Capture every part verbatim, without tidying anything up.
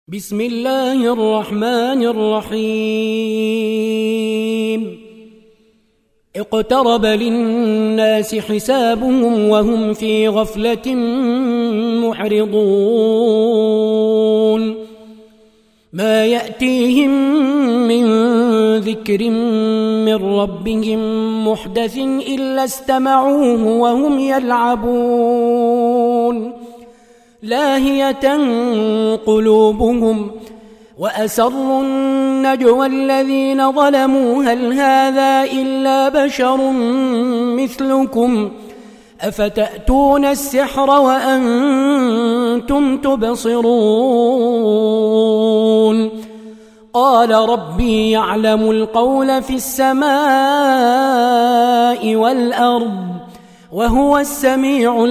بسم الله الرحمن الرحيم اقترب للناس حسابهم وهم في غفلة معرضون ما يأتيهم من ذكر من ربهم محدث إلا استمعوه وهم يلعبون لاهية قلوبهم وأسروا النجوى الذين ظلموا هل هذا إلا بشر مثلكم أفتأتون السحر وأنتم تبصرون قال ربي يعلم القول في السماء والأرض وهو السميع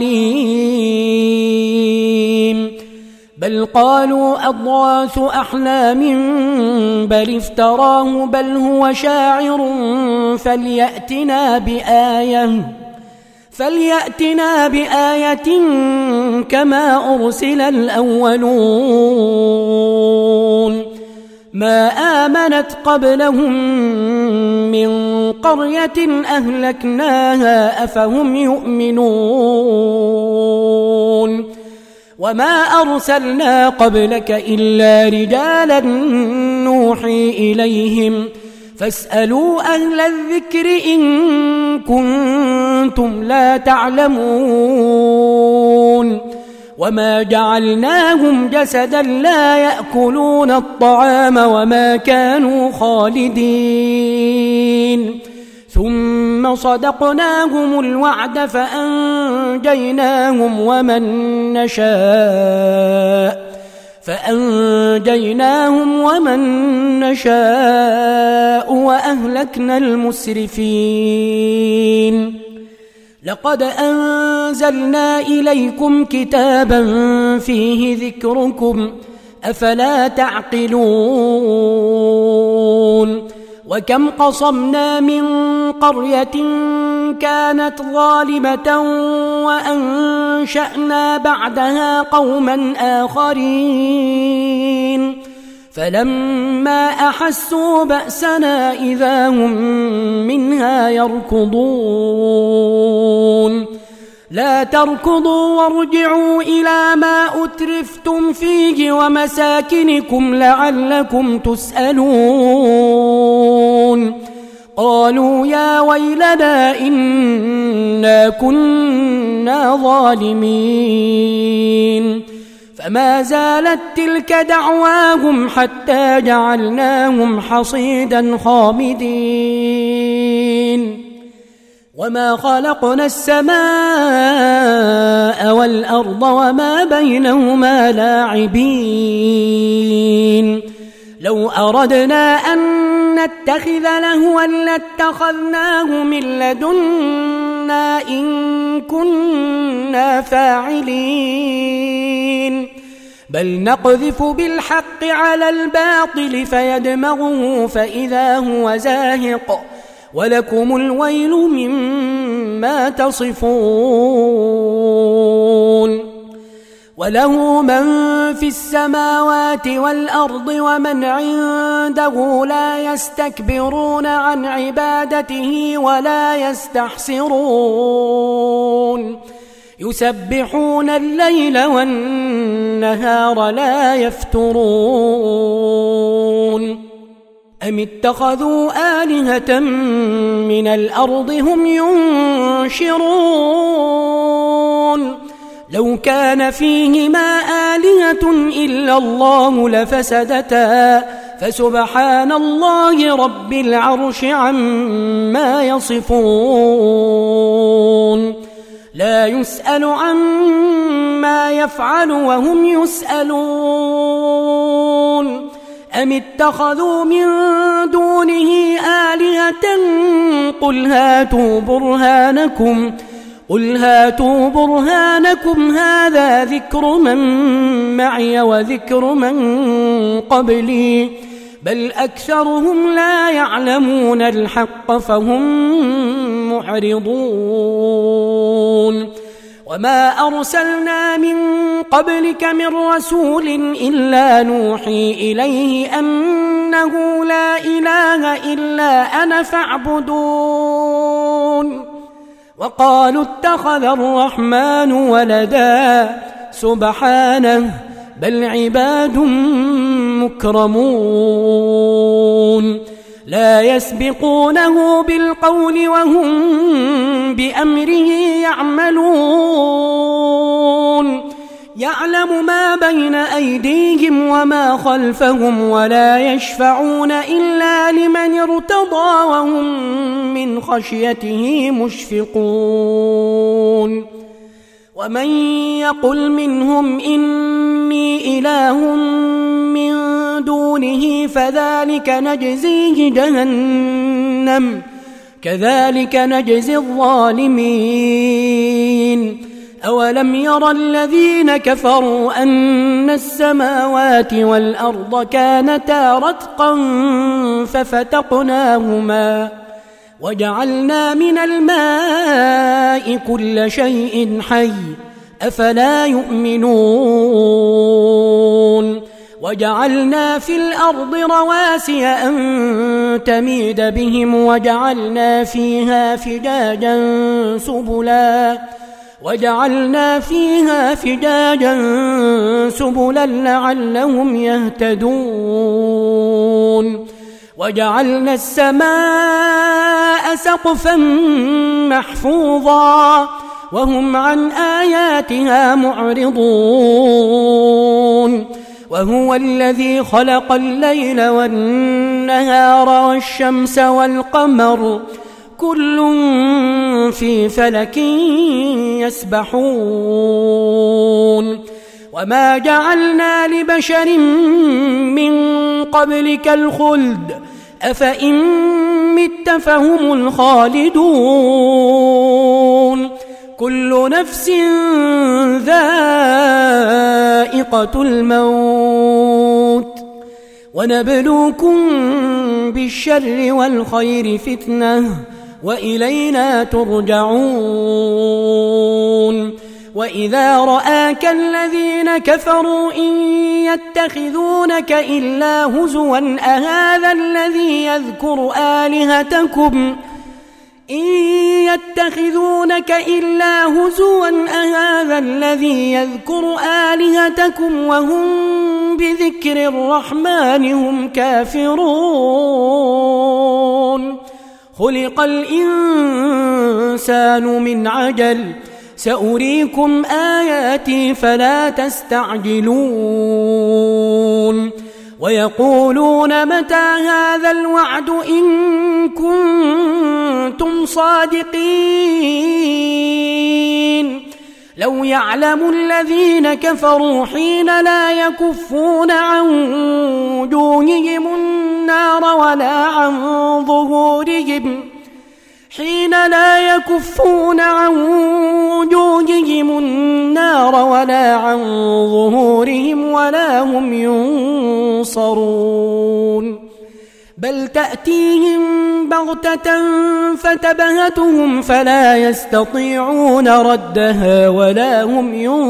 العليم بل قالوا أضغاث أحلام بل افتراه بل هو شاعر فليأتنا بآية فليأتنا بآية كما أرسل الأولون ما آمنت قبلهم من قرية أهلكناها أفهم يؤمنون وما أرسلنا قبلك إلا رجالا نوحي إليهم فاسألوا أهل الذكر إن كنتم لا تعلمون وما جعلناهم جسدا لا يأكلون الطعام وما كانوا خالدين ثم صدقناهم الوعد فأنجيناهم ومن نشاء فأنجيناهم ومن نشاء وأهلكنا المسرفين لقد أنزلنا إليكم كتابا فيه ذكركم أفلا تعقلون وكم قصمنا من قرية كانت ظالمة وأنشأنا بعدها قوما آخرين فلما أحسوا بأسنا إذا هم منها يركضون لا تركضوا وارجعوا إلى ما أترفتم فيه ومساكنكم لعلكم تسألون قالوا يا ويلنا إنا كنا ظالمين فما زالت تلك دعواهم حتى جعلناهم حصيدا خامدين وما خلقنا السماء والأرض وما بينهما لاعبين لو أردنا أن نتخذ لهوا لاتخذناه من لدنا إن كنا فاعلين بل نقذف بالحق على الباطل فيدمغه فإذا هو زاهق ولكم الويل مما تصفون وله من في السماوات والأرض ومن عنده لا يستكبرون عن عبادته ولا يستحسرون يسبحون الليل والنهار لا يفترون أم اتخذوا آلهة من الأرض هم ينشرون لو كان فيهما آلهة إلا الله لفسدتا فسبحان الله رب العرش عما يصفون لا يسأل عما يفعل وهم يسألون أم اتخذوا من دونه آلهة قل هاتوا برهانكم قل هاتوا برهانكم هذا ذكر من معي وذكر من قبلي بل أكثرهم لا يعلمون الحق فهم معرضون وما أرسلنا من قبلك من رسول إلا نوحي إليه أنه لا إله إلا أنا فاعبدون وقالوا اتخذ الرحمن ولدا سبحانه بل عباد مكرمون لا يسبقونه بالقول وهم بأمره يعملون يعلم ما بين أيديهم وما خلفهم ولا يشفعون إلا لمن ارتضى وهم من خشيته مشفقون ومن يقل منهم إني إله من دونه فذلك نجزيه جهنم كذلك نجزي الظالمين أولم ير الذين كفروا أن السماوات والأرض كانتا رتقا ففتقناهما وجعلنا من الماء كل شيء حي أفلا يؤمنون وجعلنا في الأرض رواسي أن تميد بهم وجعلنا فيها فجاجا سبلا وجعلنا فيها فجاجا سبلا لعلهم يهتدون وجعلنا السماء سقفا محفوظا وهم عن آياتها معرضون وهو الذي خلق الليل والنهار والشمس والقمر كل في فلك يسبحون وما جعلنا لبشر من قبلك الخلد أفإن مت فهم الخالدون كل نفس ذائقة الموت ونبلوكم بالشر والخير فتنة وإلينا ترجعون وإذا رآك الذين كفروا إن يتخذونك إلا هزوا أهذا الذي يذكر آلهتكم إن يتخذونك إلا هزوا أهذا الذي يذكر آلهتكم وهم بذكر الرحمن هم كافرون خلق الإنسان من عجل سأريكم آياتي فلا تستعجلون ويقولون متى هذا الوعد إن كنتم صادقين لو يعلم الذين كفروا حين لا يكفون عن وجوههم النار ولا عن ظهورهم حين لا يكفون عن وجوههم النار ولا عن ظهورهم ولا هم ينصرون بل تأتيهم بغتة فتبهتهم فلا يستطيعون ردها ولا هم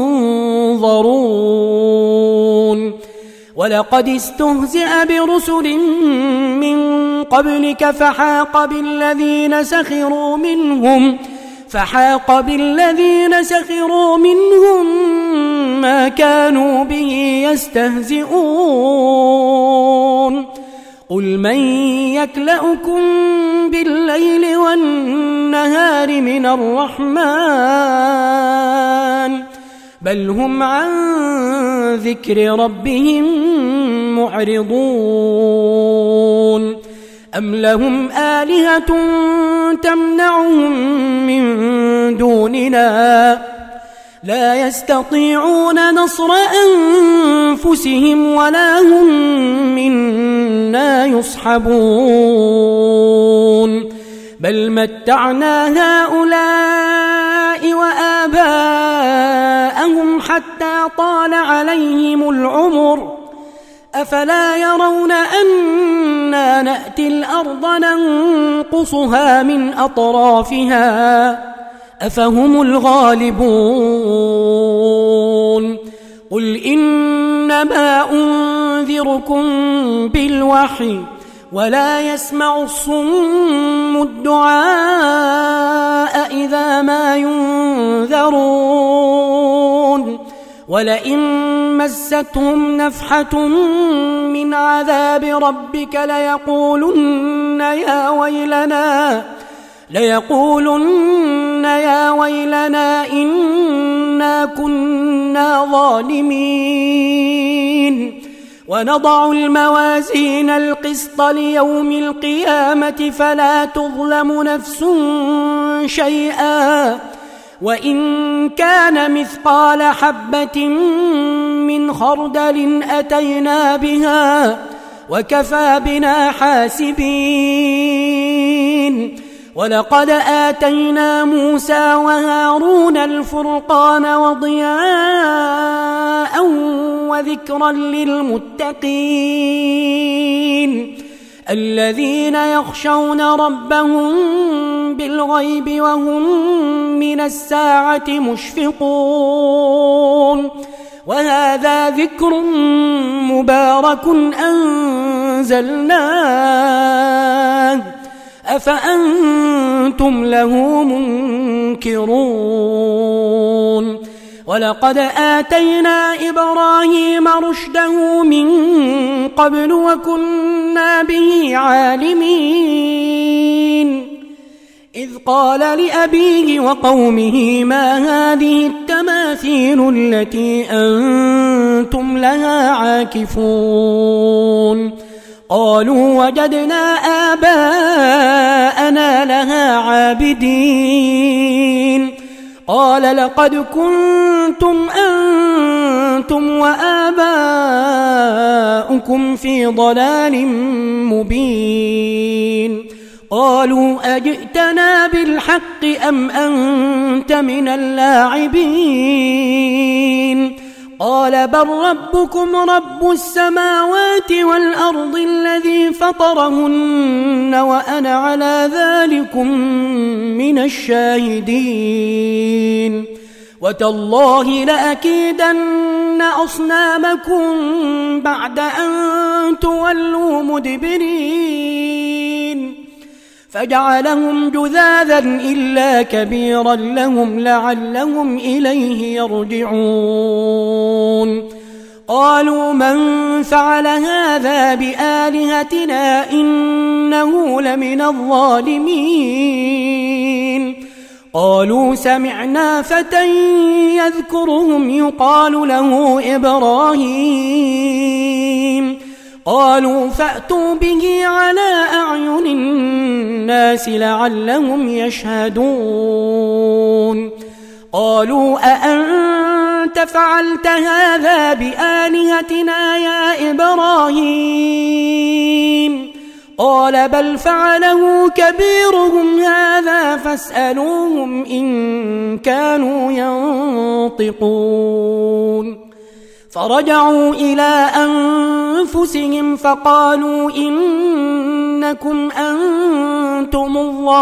ينظرون ولقد استهزئ برسل من قبلك فحاق بالذين سخروا منهم فحاق بالذين سخروا منهم ما كانوا به يستهزئون قل من يكلؤكم بالليل والنهار من الرحمن بل هم عن ذكر ربهم معرضون أم لهم آلهة تمنعهم من دوننا لا يستطيعون نصر أنفسهم ولا هم منا يصحبون بل متعنا هؤلاء وآباءهم حتى طال عليهم العمر أفلا يرون أنا نأتي الأرض ننقصها من أطرافها أفهم الغالبون قل إنما أنذركم بالوحي ولا يسمع الصم الدعاء إذا ما ينذرون ولئن مستهم نفحة من عذاب ربك ليقولن يا ويلنا ليقولن يا ويلنا إنا كنا ظالمين ونضع الموازين القسط ليوم القيامة فلا تظلم نفس شيئا وإن كان مثقال حبة من خردل أتينا بها وكفى بنا حاسبين ولقد آتينا موسى وهارون الفرقان وضياء وذكرا للمتقين الذين يخشون ربهم بالغيب وهم من الساعة مشفقون وهذا ذكر مبارك أنزلناه أفأنتم له منكرون ولقد آتينا إبراهيم رشده من قبل وكنا به عالمين إذ قال لأبيه وقومه ما هذه التماثيل التي أنتم لها عاكفون قالوا وجدنا آباءنا لها عابدين قال لقد كنتم أنتم وآباؤكم في ضلال مبين قالوا أجئتنا بالحق أم أنت من اللاعبين قال بل ربكم رب السماوات والأرض الذي فطرهن وأنا على ذلكم من الشاهدين وتالله لأكيدن أصنامكم بعد أن تولوا مدبرين فجعلهم جذاذا إلا كبيرا لهم لعلهم إليه يرجعون قالوا من فعل هذا بآلهتنا إنه لمن الظالمين قالوا سمعنا فتى يذكرهم يقال له إبراهيم قالوا فأتوا به على أعين الناس لعلهم يشهدون قالوا أأنت فعلت هذا بآلهتنا يا إبراهيم قال بل فعله كبيرهم هذا فاسألوهم إن كانوا ينطقون فرجعوا إلى أنفسهم فقالوا إنكم أنتم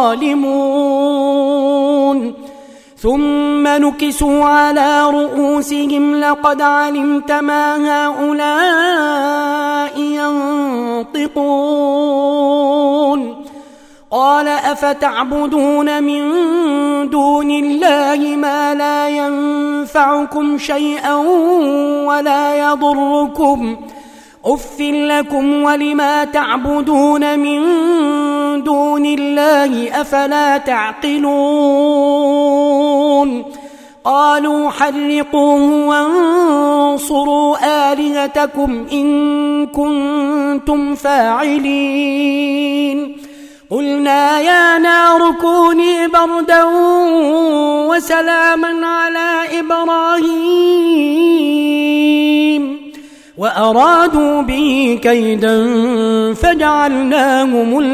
الظالمون ثم نكسوا على رؤوسهم لقد علمت ما هؤلاء ينطقون قال أفتعبدون من دون الله ما لا ينفعكم شيئا ولا يضركم أف لكم ولما تعبدون من دون الله أفلا تعقلون قالوا حرقوه وانصروا آلهتكم إن كنتم فاعلين قلنا يا نار كوني بردا وسلاما على إبراهيم وأرادوا به كيدا فجعلناهم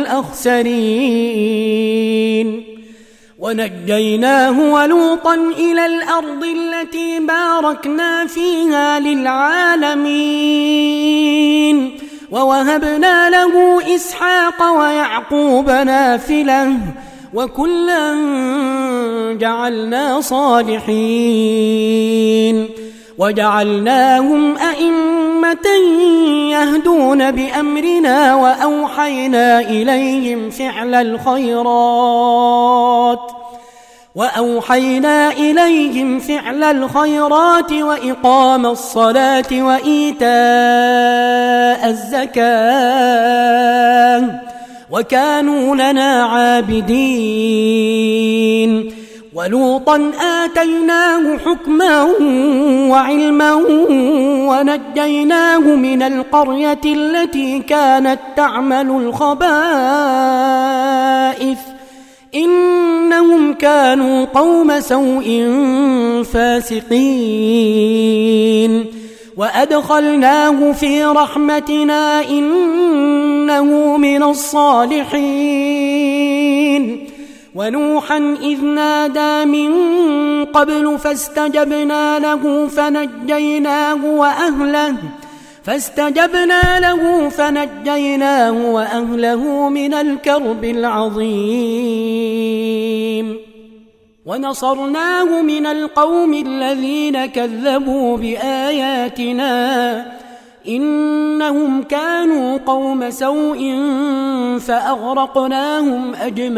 الأخسرين ونجيناه ولوطا إلى الأرض التي باركنا فيها للعالمين ووهبنا له إسحاق ويعقوب نافلة وكلا جعلنا صالحين وجعلناهم أئمة يهدون بأمرنا وأوحينا إليهم فعل الخيرات وأوحينا إليهم فعل الخيرات وإقام الصلاة وإيتاء الزكاة وكانوا لنا عابدين ولوطا آتيناه حكما وعلما ونجيناه من القرية التي كانت تعمل الخبائث إنهم كانوا قوم سوء فاسقين وأدخلناه في رحمتنا إنه من الصالحين ونوحا إذ نادى من قبل فاستجبنا له فنجيناه وأهله فاستجبنا له فنجيناه وأهله من الكرب العظيم ونصرناه من القوم الذين كذبوا بآياتنا إنهم كانوا قوم سوء فأغرقناهم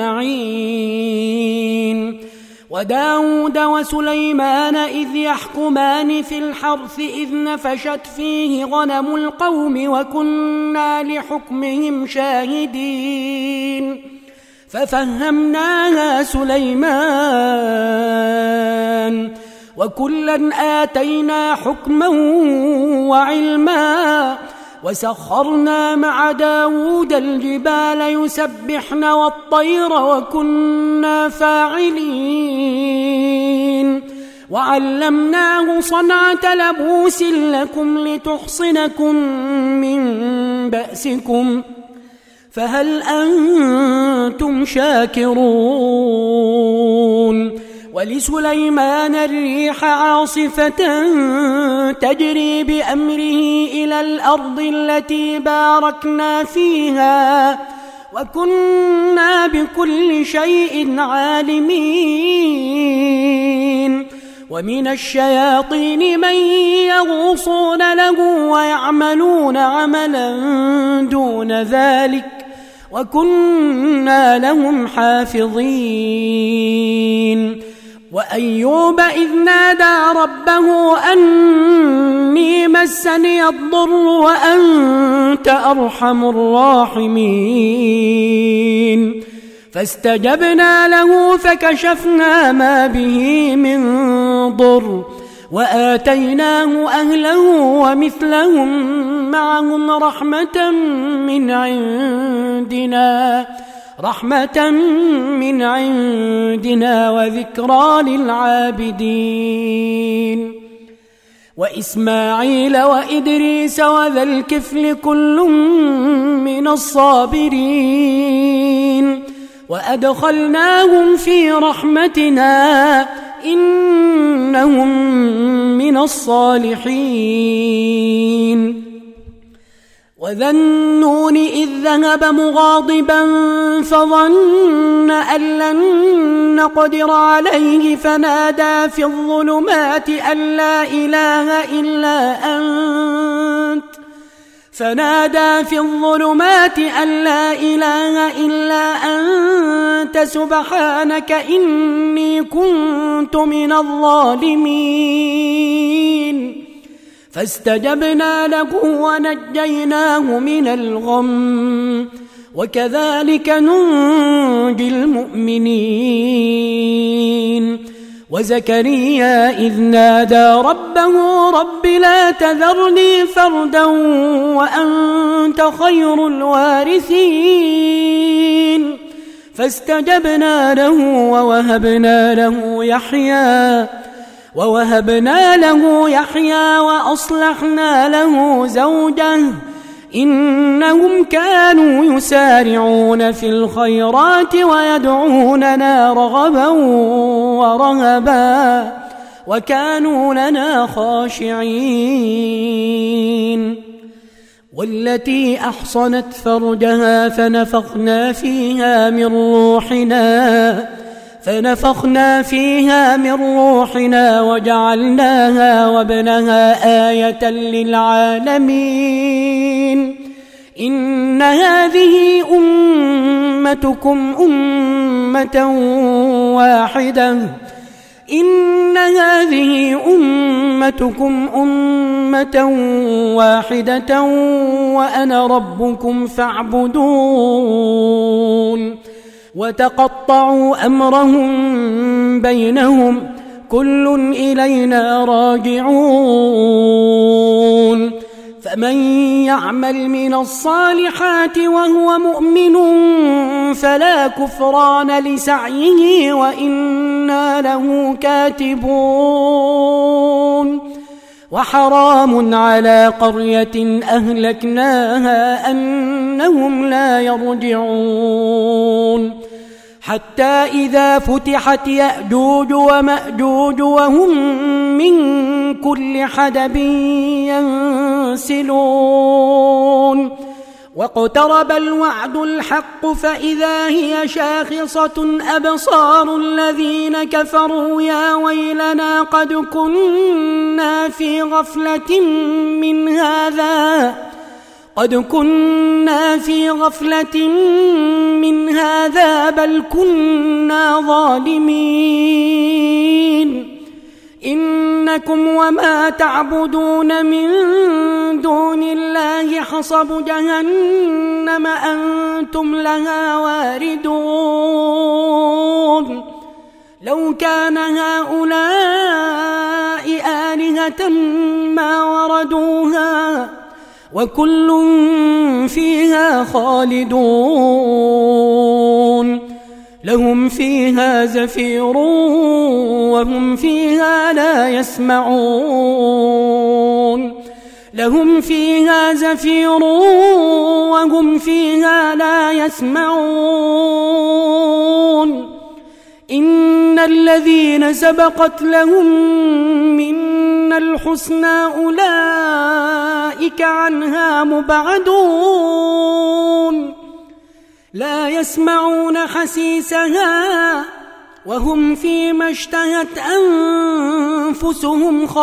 أجمعين وداود وسليمان إذ يحكمان في الحرث إذ نفشت فيه غنم القوم وكنا لحكمهم شاهدين ففهمناها سليمان وكلا آتينا حكما وعلما وسخرنا مع داود الجبال يسبحن والطير وكنا فاعلين وعلمناه صنعة لبوس لكم لتحصنكم من بأسكم فهل أنتم شاكرون ولسليمان الريح عاصفة تجري بأمره إلى الأرض التي باركنا فيها وكنا بكل شيء عالمين ومن الشياطين من يغوصون له ويعملون عملا دون ذلك وكنا لهم حافظين وأيوب إذ نادى ربه أني مسني الضر وأنت أرحم الراحمين فاستجبنا له فكشفنا ما به من ضر وآتيناه أهله ومثلهم معهم رحمة من عندنا رحمة من عندنا وذكرى للعابدين وإسماعيل وإدريس وذا الكفل كل من الصابرين وأدخلناهم في رحمتنا إنهم من الصالحين وذا النون إذ ذهب مغاضبا فظن أن لن نقدر عليه فنادى في الظلمات أن لا إله إلا أنت فنادى في الظلمات أن لا إله إلا أنت سبحانك إني كنت من الظالمين فاستجبنا له ونجيناه من الغم وكذلك ننجي المؤمنين وزكريا إذ نادى ربه رب لا تذرني فردا وأنت خير الوارثين فاستجبنا له ووهبنا له يحيى ووهبنا له يحيى وأصلحنا له زوجه إنهم كانوا يسارعون في الخيرات ويدعوننا رغبا ورهبا وكانوا لنا خاشعين والتي أحصنت فرجها فنفخنا فيها من روحنا فنفخنا فيها من روحنا وجعلناها وابنها آية للعالمين إن هذه أمتكم أمة واحدة إن هذه أمتكم أمة واحدة وأنا ربكم فاعبدون وتقطعوا أمرهم بينهم كل إلينا راجعون فمن يعمل من الصالحات وهو مؤمن فلا كفران لسعيه وإنا له كاتبون وحرام على قرية أهلكناها أنهم لا يرجعون حتى إذا فتحت يأجوج ومأجوج وهم من كل حدب ينسلون واقترب الوعد الحق فإذا هي شاخصة أبصار الذين كفروا يا ويلنا قد كنا في غفلة من هذا قد كنا في غفلة من هذا بل كنا ظالمين إنكم وما تعبدون من دون الله حصب جهنم أنتم لها واردون لو كان هؤلاء آلهة ما وردوها وكل فيها خالدون لهم فيها زفير وهم فيها لا يسمعون لهم فيها زفير وهم فيها لا يسمعون إن الذين سبقت لهم منا الحسنى أولئك عنها مبعدون لا يسمعون حسيسها وهم فيما اشتهت أنفسهم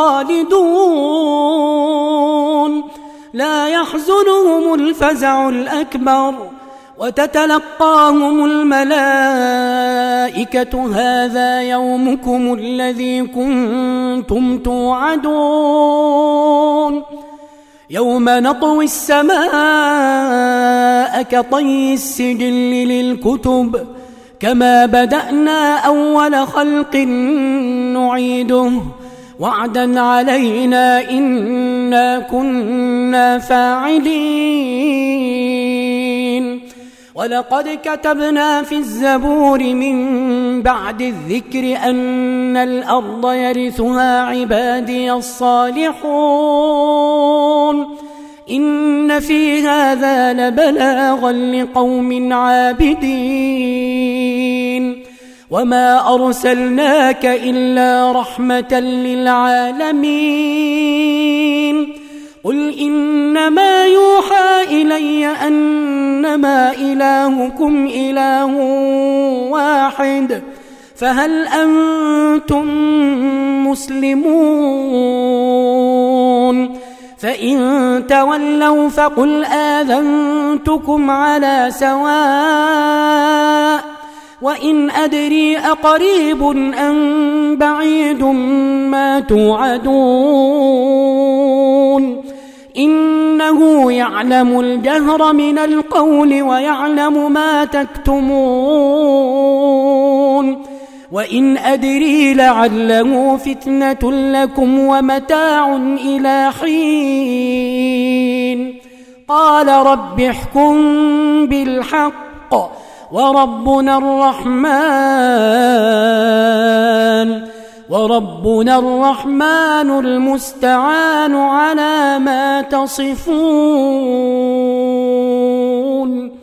خالدون لا يحزنهم الفزع الأكبر وتتلقاهم الملائكة هذا يومكم الذي كنتم توعدون يوم نطوي السماء كطي السجل للكتب كما بدأنا أول خلق نعيده وعدا علينا إنا كنا فاعلين ولقد كتبنا في الزبور من بعد الذكر أن الأرض يرثها عبادي الصالحون إن في هذا لبلاغا لقوم عابدين وما أرسلناك إلا رحمة للعالمين قل إنما يوحى إلي أنما إلهكم إله واحد فهل أنتم مسلمون فإن تولوا فقل آذنتكم على سواء وإن أدري أقريب أم بعيد ما توعدون إنه يعلم الجهر من القول ويعلم ما تكتمون وإن أدري لعله فتنة لكم ومتاع إلى حين قال رب احكم بالحق وربنا الرحمن وربنا الرحمن المستعان على ما تصفون.